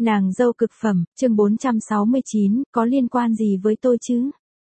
Nàng dâu cực phẩm, chương 469, có liên quan gì với tôi chứ?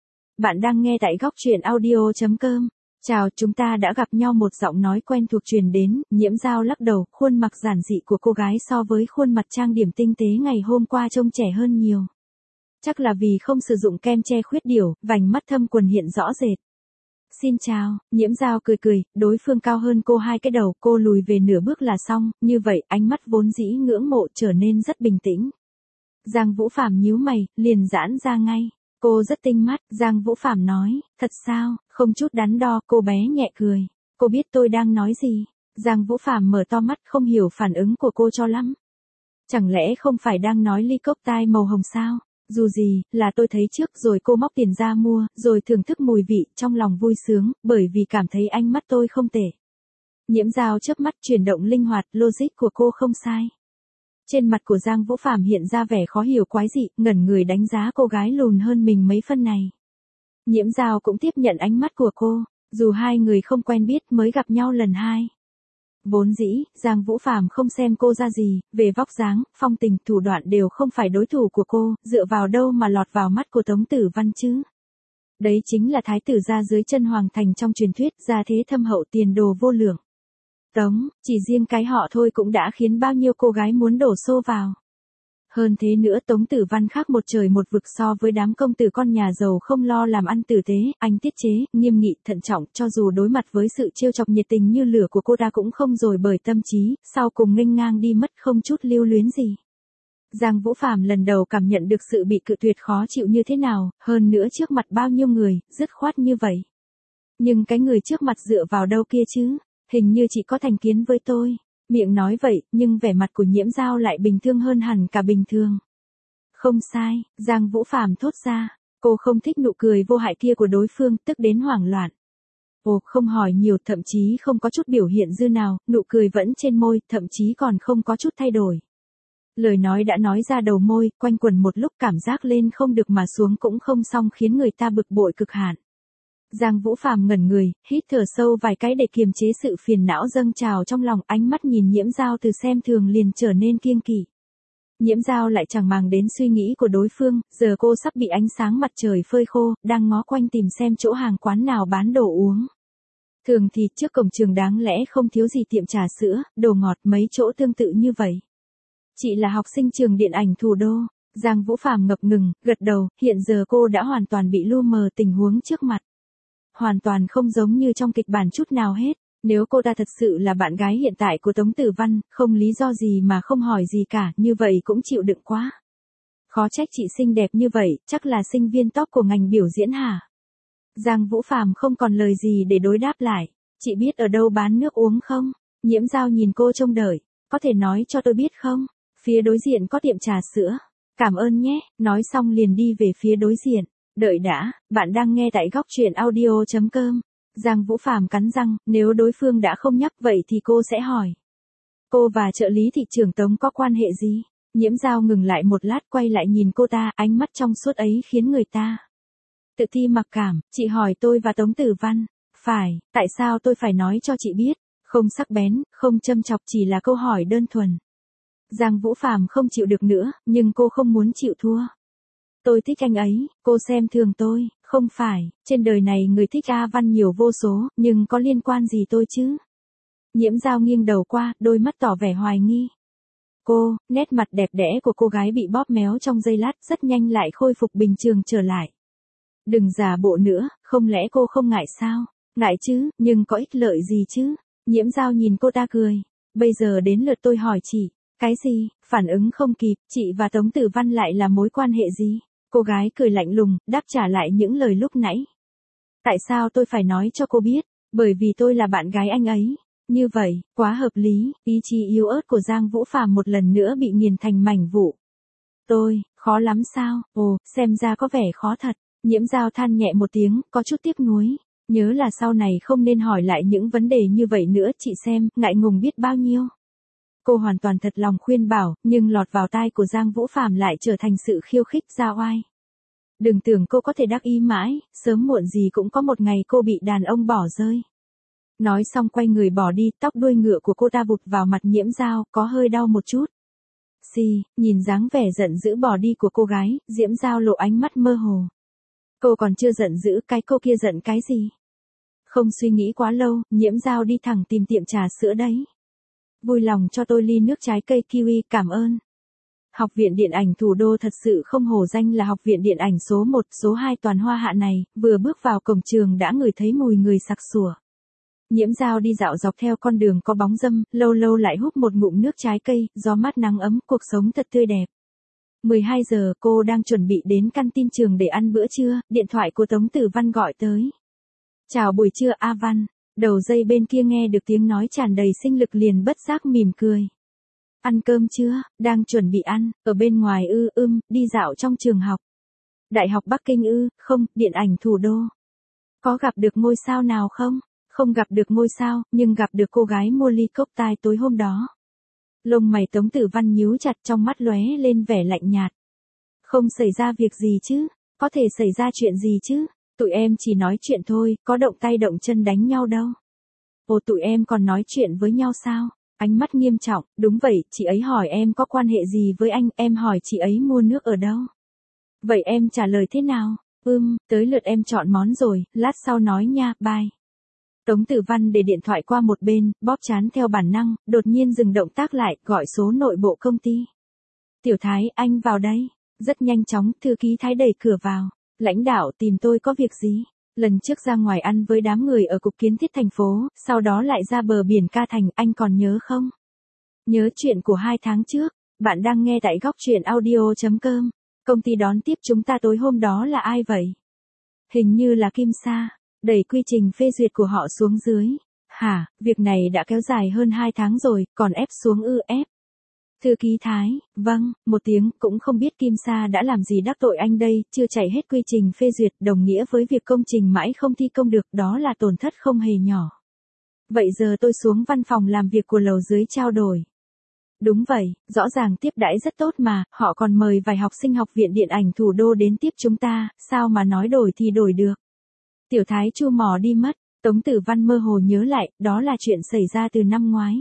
Bạn đang nghe tại góc truyện audio.com. Chào, chúng ta đã gặp nhau. Một giọng nói quen thuộc truyền đến. Nhiễm Dao lắc đầu, khuôn mặt giản dị của cô gái so với khuôn mặt trang điểm tinh tế ngày hôm qua trông trẻ hơn nhiều. Chắc là vì không sử dụng kem che khuyết điểm, vành mắt thâm quầng hiện rõ rệt. Xin chào, Nhiễm Dao cười cười, đối phương cao hơn cô 2 cái đầu, cô lùi về nửa bước là xong, như vậy ánh mắt vốn dĩ ngưỡng mộ trở nên rất bình tĩnh. Giang Vũ Phàm nhíu mày, liền giãn ra ngay. Cô rất tinh mắt, Giang Vũ Phàm nói, thật sao, không chút đắn đo, cô bé nhẹ cười. Cô biết tôi đang nói gì? Giang Vũ Phàm mở to mắt không hiểu phản ứng của cô cho lắm. Chẳng lẽ không phải đang nói ly cốc tai màu hồng sao? Dù gì, là tôi thấy trước rồi cô móc tiền ra mua, rồi thưởng thức mùi vị, trong lòng vui sướng, bởi vì cảm thấy ánh mắt tôi không tệ. Nhiễm Dao chớp mắt, chuyển động linh hoạt, logic của cô không sai. Trên mặt của Giang Vũ Phàm hiện ra vẻ khó hiểu quái dị, ngẩn người đánh giá cô gái lùn hơn mình mấy phân này. Nhiễm Dao cũng tiếp nhận ánh mắt của cô, dù hai người không quen biết mới gặp nhau lần 2. Vốn dĩ, Giang Vũ Phàm không xem cô ra gì, về vóc dáng, phong tình, thủ đoạn đều không phải đối thủ của cô, dựa vào đâu mà lọt vào mắt của Tống Tử Văn chứ? Đấy chính là thái tử gia dưới chân hoàng thành trong truyền thuyết, gia thế thâm hậu, tiền đồ vô lượng. Tống, chỉ riêng cái họ thôi cũng đã khiến bao nhiêu cô gái muốn đổ xô vào. Hơn thế nữa, Tống Tử Văn khác một trời một vực so với đám công tử con nhà giàu không lo làm ăn tử tế, anh tiết chế, nghiêm nghị, thận trọng, cho dù đối mặt với sự trêu chọc nhiệt tình như lửa của cô ta cũng không dồi bởi tâm trí, sau cùng nghênh ngang đi mất không chút lưu luyến gì. Giang Vũ Phàm lần đầu cảm nhận được sự bị cự tuyệt khó chịu như thế nào, hơn nữa trước mặt bao nhiêu người, dứt khoát như vậy. Nhưng cái người trước mặt dựa vào đâu kia chứ, hình như chỉ có thành kiến với tôi. Miệng nói vậy, nhưng vẻ mặt của Nhiễm Dao lại bình thường hơn hẳn cả bình thường. Không sai, Giang Vũ Phàm thốt ra, cô không thích nụ cười vô hại kia của đối phương, tức đến hoảng loạn. Ồ, không hỏi nhiều, thậm chí không có chút biểu hiện dư nào, nụ cười vẫn trên môi, thậm chí còn không có chút thay đổi. Lời nói đã nói ra đầu môi, quanh quẩn một lúc cảm giác lên không được mà xuống cũng không xong khiến người ta bực bội cực hạn. Giang Vũ Phàm ngẩn người, hít thở sâu vài cái để kiềm chế sự phiền não dâng trào trong lòng, ánh mắt nhìn Nhiễm Dao từ xem thường liền trở nên kiêng kỵ. Nhiễm Dao lại chẳng màng đến suy nghĩ của đối phương, giờ cô sắp bị ánh sáng mặt trời phơi khô, đang ngó quanh tìm xem chỗ hàng quán nào bán đồ uống. Thường thì trước cổng trường đáng lẽ không thiếu gì tiệm trà sữa, đồ ngọt, mấy chỗ tương tự như vậy. Chị là học sinh trường điện ảnh thủ đô. Giang Vũ Phàm ngập ngừng, gật đầu, hiện giờ cô đã hoàn toàn bị lu mờ tình huống trước mặt. Hoàn toàn không giống như trong kịch bản chút nào hết. Nếu cô ta thật sự là bạn gái hiện tại của Tống Tử Văn, không lý do gì mà không hỏi gì cả, như vậy cũng chịu đựng quá. Khó trách chị xinh đẹp như vậy, chắc là sinh viên top của ngành biểu diễn hả? Giang Vũ Phàm không còn lời gì để đối đáp lại. Chị biết ở đâu bán nước uống không? Nhiễm Dao nhìn cô trông đợi. Có thể nói cho tôi biết không? Phía đối diện có tiệm trà sữa. Cảm ơn nhé, nói xong liền đi về phía đối diện. Đợi đã, bạn đang nghe tại góc truyện audio.com. Giang Vũ Phàm cắn răng, nếu đối phương đã không nhắc vậy thì cô sẽ hỏi. Cô và trợ lý thị trưởng Tống có quan hệ gì? Nhiễm Dao ngừng lại một lát quay lại nhìn cô ta, ánh mắt trong suốt ấy khiến người ta tự ti mặc cảm. Chị hỏi tôi và Tống Tử Văn. Phải, tại sao tôi phải nói cho chị biết? Không sắc bén, không châm chọc, chỉ là câu hỏi đơn thuần. Giang Vũ Phàm không chịu được nữa, nhưng cô không muốn chịu thua. Tôi thích anh ấy, cô xem thường tôi, không phải, trên đời này người thích A Văn nhiều vô số, nhưng có liên quan gì tôi chứ? Nhiễm Dao nghiêng đầu qua, đôi mắt tỏ vẻ hoài nghi. Cô, nét mặt đẹp đẽ của cô gái bị bóp méo trong giây lát, rất nhanh lại khôi phục bình thường trở lại. Đừng giả bộ nữa, không lẽ cô không ngại sao? Ngại chứ, nhưng có ích lợi gì chứ? Nhiễm Dao nhìn cô ta cười. Bây giờ đến lượt tôi hỏi chị. Cái gì? Phản ứng không kịp, chị và Tống Tử Văn lại là mối quan hệ gì? Cô gái cười lạnh lùng, đáp trả lại những lời lúc nãy. Tại sao tôi phải nói cho cô biết? Bởi vì tôi là bạn gái anh ấy. Như vậy, quá hợp lý, ý chí yếu ớt của Giang Vũ Phàm một lần nữa bị nghiền thành mảnh vụn. Khó lắm sao? Ồ, xem ra có vẻ khó thật. Nhiễm Dao than nhẹ một tiếng, có chút tiếc nuối. Nhớ là sau này không nên hỏi lại những vấn đề như vậy nữa, chị xem, ngại ngùng biết bao nhiêu. Cô hoàn toàn thật lòng khuyên bảo, nhưng lọt vào tai của Giang Vũ Phàm lại trở thành sự khiêu khích ra oai. Đừng tưởng cô có thể đắc ý mãi, sớm muộn gì cũng có một ngày cô bị đàn ông bỏ rơi. Nói xong quay người bỏ đi, tóc đuôi ngựa của cô ta vụt vào mặt Nhiễm Dao, có hơi đau một chút. Xì, nhìn dáng vẻ giận dữ bỏ đi của cô gái, Diễm Giao lộ ánh mắt mơ hồ. Cô còn chưa giận dữ, cái cô kia giận cái gì? Không suy nghĩ quá lâu, Nhiễm Giao đi thẳng tìm tiệm trà sữa đấy. Vui lòng cho tôi ly nước trái cây kiwi, cảm ơn. Học viện Điện ảnh Thủ đô thật sự không hổ danh là học viện điện ảnh số 1, số 2 toàn Hoa Hạ này, vừa bước vào cổng trường đã ngửi thấy mùi người sặc sủa. Nhiễm Giao đi dạo dọc theo con đường có bóng râm, lâu lâu lại húp một ngụm nước trái cây, gió mát nắng ấm, cuộc sống thật tươi đẹp. 12 giờ cô đang chuẩn bị đến căn tin trường để ăn bữa trưa, điện thoại của Tống Tử Văn gọi tới. Chào buổi trưa A Văn, đầu dây bên kia nghe được tiếng nói tràn đầy sinh lực liền bất giác mỉm cười. Ăn cơm chưa, đang chuẩn bị ăn, ở bên ngoài đi dạo trong trường học. Đại học Bắc Kinh không, điện ảnh Thủ đô. Có gặp được ngôi sao nào không? Không gặp được ngôi sao, nhưng gặp được cô gái mua ly cốc tai tối hôm đó. Lông mày Tống Tử Văn nhíu chặt, trong mắt lóe lên vẻ lạnh nhạt. Không xảy ra việc gì chứ, có thể xảy ra chuyện gì chứ, tụi em chỉ nói chuyện thôi, có động tay động chân đánh nhau đâu. Ồ, tụi em còn nói chuyện với nhau sao? Ánh mắt nghiêm trọng, đúng vậy, chị ấy hỏi em có quan hệ gì với anh, em hỏi chị ấy mua nước ở đâu. Vậy em trả lời thế nào? Tới lượt em chọn món rồi, lát sau nói nha, bye. Tống Tử Văn để điện thoại qua một bên, bóp trán theo bản năng, đột nhiên dừng động tác lại, gọi số nội bộ công ty. Tiểu Thái, anh vào đây. Rất nhanh chóng, thư ký Thái đẩy cửa vào. Lãnh đạo tìm tôi có việc gì? Lần trước ra ngoài ăn với đám người ở cục kiến thiết thành phố, sau đó lại ra bờ biển Ca Thành, anh còn nhớ không? Nhớ chuyện của 2 tháng trước, bạn đang nghe tại góc truyện audio.com. Công ty đón tiếp chúng ta tối hôm đó là ai vậy? Hình như là Kim Sa. Đẩy quy trình phê duyệt của họ xuống dưới. Hả, việc này đã kéo dài hơn 2 tháng rồi, còn ép xuống ép. Thư ký Thái, vâng, một tiếng, cũng không biết Kim Sa đã làm gì đắc tội anh đây, chưa chạy hết quy trình phê duyệt, đồng nghĩa với việc công trình mãi không thi công được, đó là tổn thất không hề nhỏ. Vậy giờ tôi xuống văn phòng làm việc của lầu dưới trao đổi. Đúng vậy, rõ ràng tiếp đãi rất tốt mà, họ còn mời vài học sinh học viện điện ảnh Thủ đô đến tiếp chúng ta, sao mà nói đổi thì đổi được. Tiểu Thái chu mỏ đi mất, Tống Tử Văn mơ hồ nhớ lại, đó là chuyện xảy ra từ năm ngoái.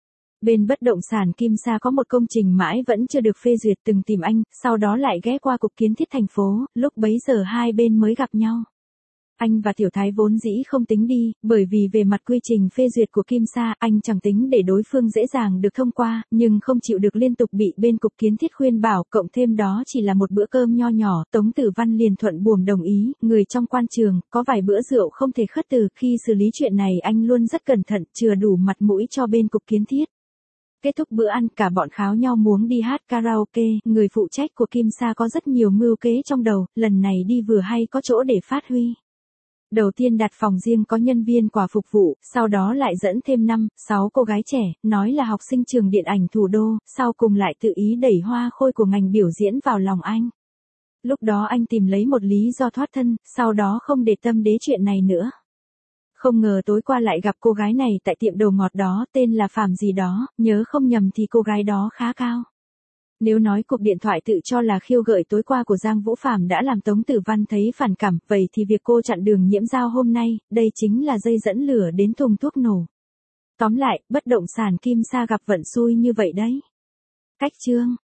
Bên bất động sản Kim Sa có một công trình mãi vẫn chưa được phê duyệt, từng tìm anh, sau đó lại ghé qua cục kiến thiết thành phố, lúc bấy giờ hai bên mới gặp nhau. Anh và Tiểu Thái vốn dĩ không tính đi, bởi vì về mặt quy trình phê duyệt của Kim Sa, anh chẳng tính để đối phương dễ dàng được thông qua, nhưng không chịu được liên tục bị bên cục kiến thiết khuyên bảo, cộng thêm đó chỉ là một bữa cơm nho nhỏ, Tống Tử Văn liền thuận buồm đồng ý, người trong quan trường, có vài bữa rượu không thể khất từ, khi xử lý chuyện này anh luôn rất cẩn thận, chừa đủ mặt mũi cho bên cục kiến thiết. Kết thúc bữa ăn, cả bọn kháo nhau muốn đi hát karaoke, người phụ trách của Kim Sa có rất nhiều mưu kế trong đầu, lần này đi vừa hay có chỗ để phát huy. Đầu tiên đặt phòng riêng có nhân viên quả phục vụ, sau đó lại dẫn thêm 5-6 cô gái trẻ, nói là học sinh trường điện ảnh Thủ đô, sau cùng lại tự ý đẩy hoa khôi của ngành biểu diễn vào lòng anh. Lúc đó anh tìm lấy một lý do thoát thân, sau đó không để tâm đến chuyện này nữa. Không ngờ tối qua lại gặp cô gái này tại tiệm đồ ngọt đó, tên là Phạm gì đó, nhớ không nhầm thì cô gái đó khá cao. Nếu nói cuộc điện thoại tự cho là khiêu gợi tối qua của Giang Vũ Phạm đã làm Tống Tử Văn thấy phản cảm, vậy thì việc cô chặn đường Nhiễm Giao hôm nay, đây chính là dây dẫn lửa đến thùng thuốc nổ. Tóm lại, bất động sản Kim Sa gặp vận xui như vậy đấy. Cách chương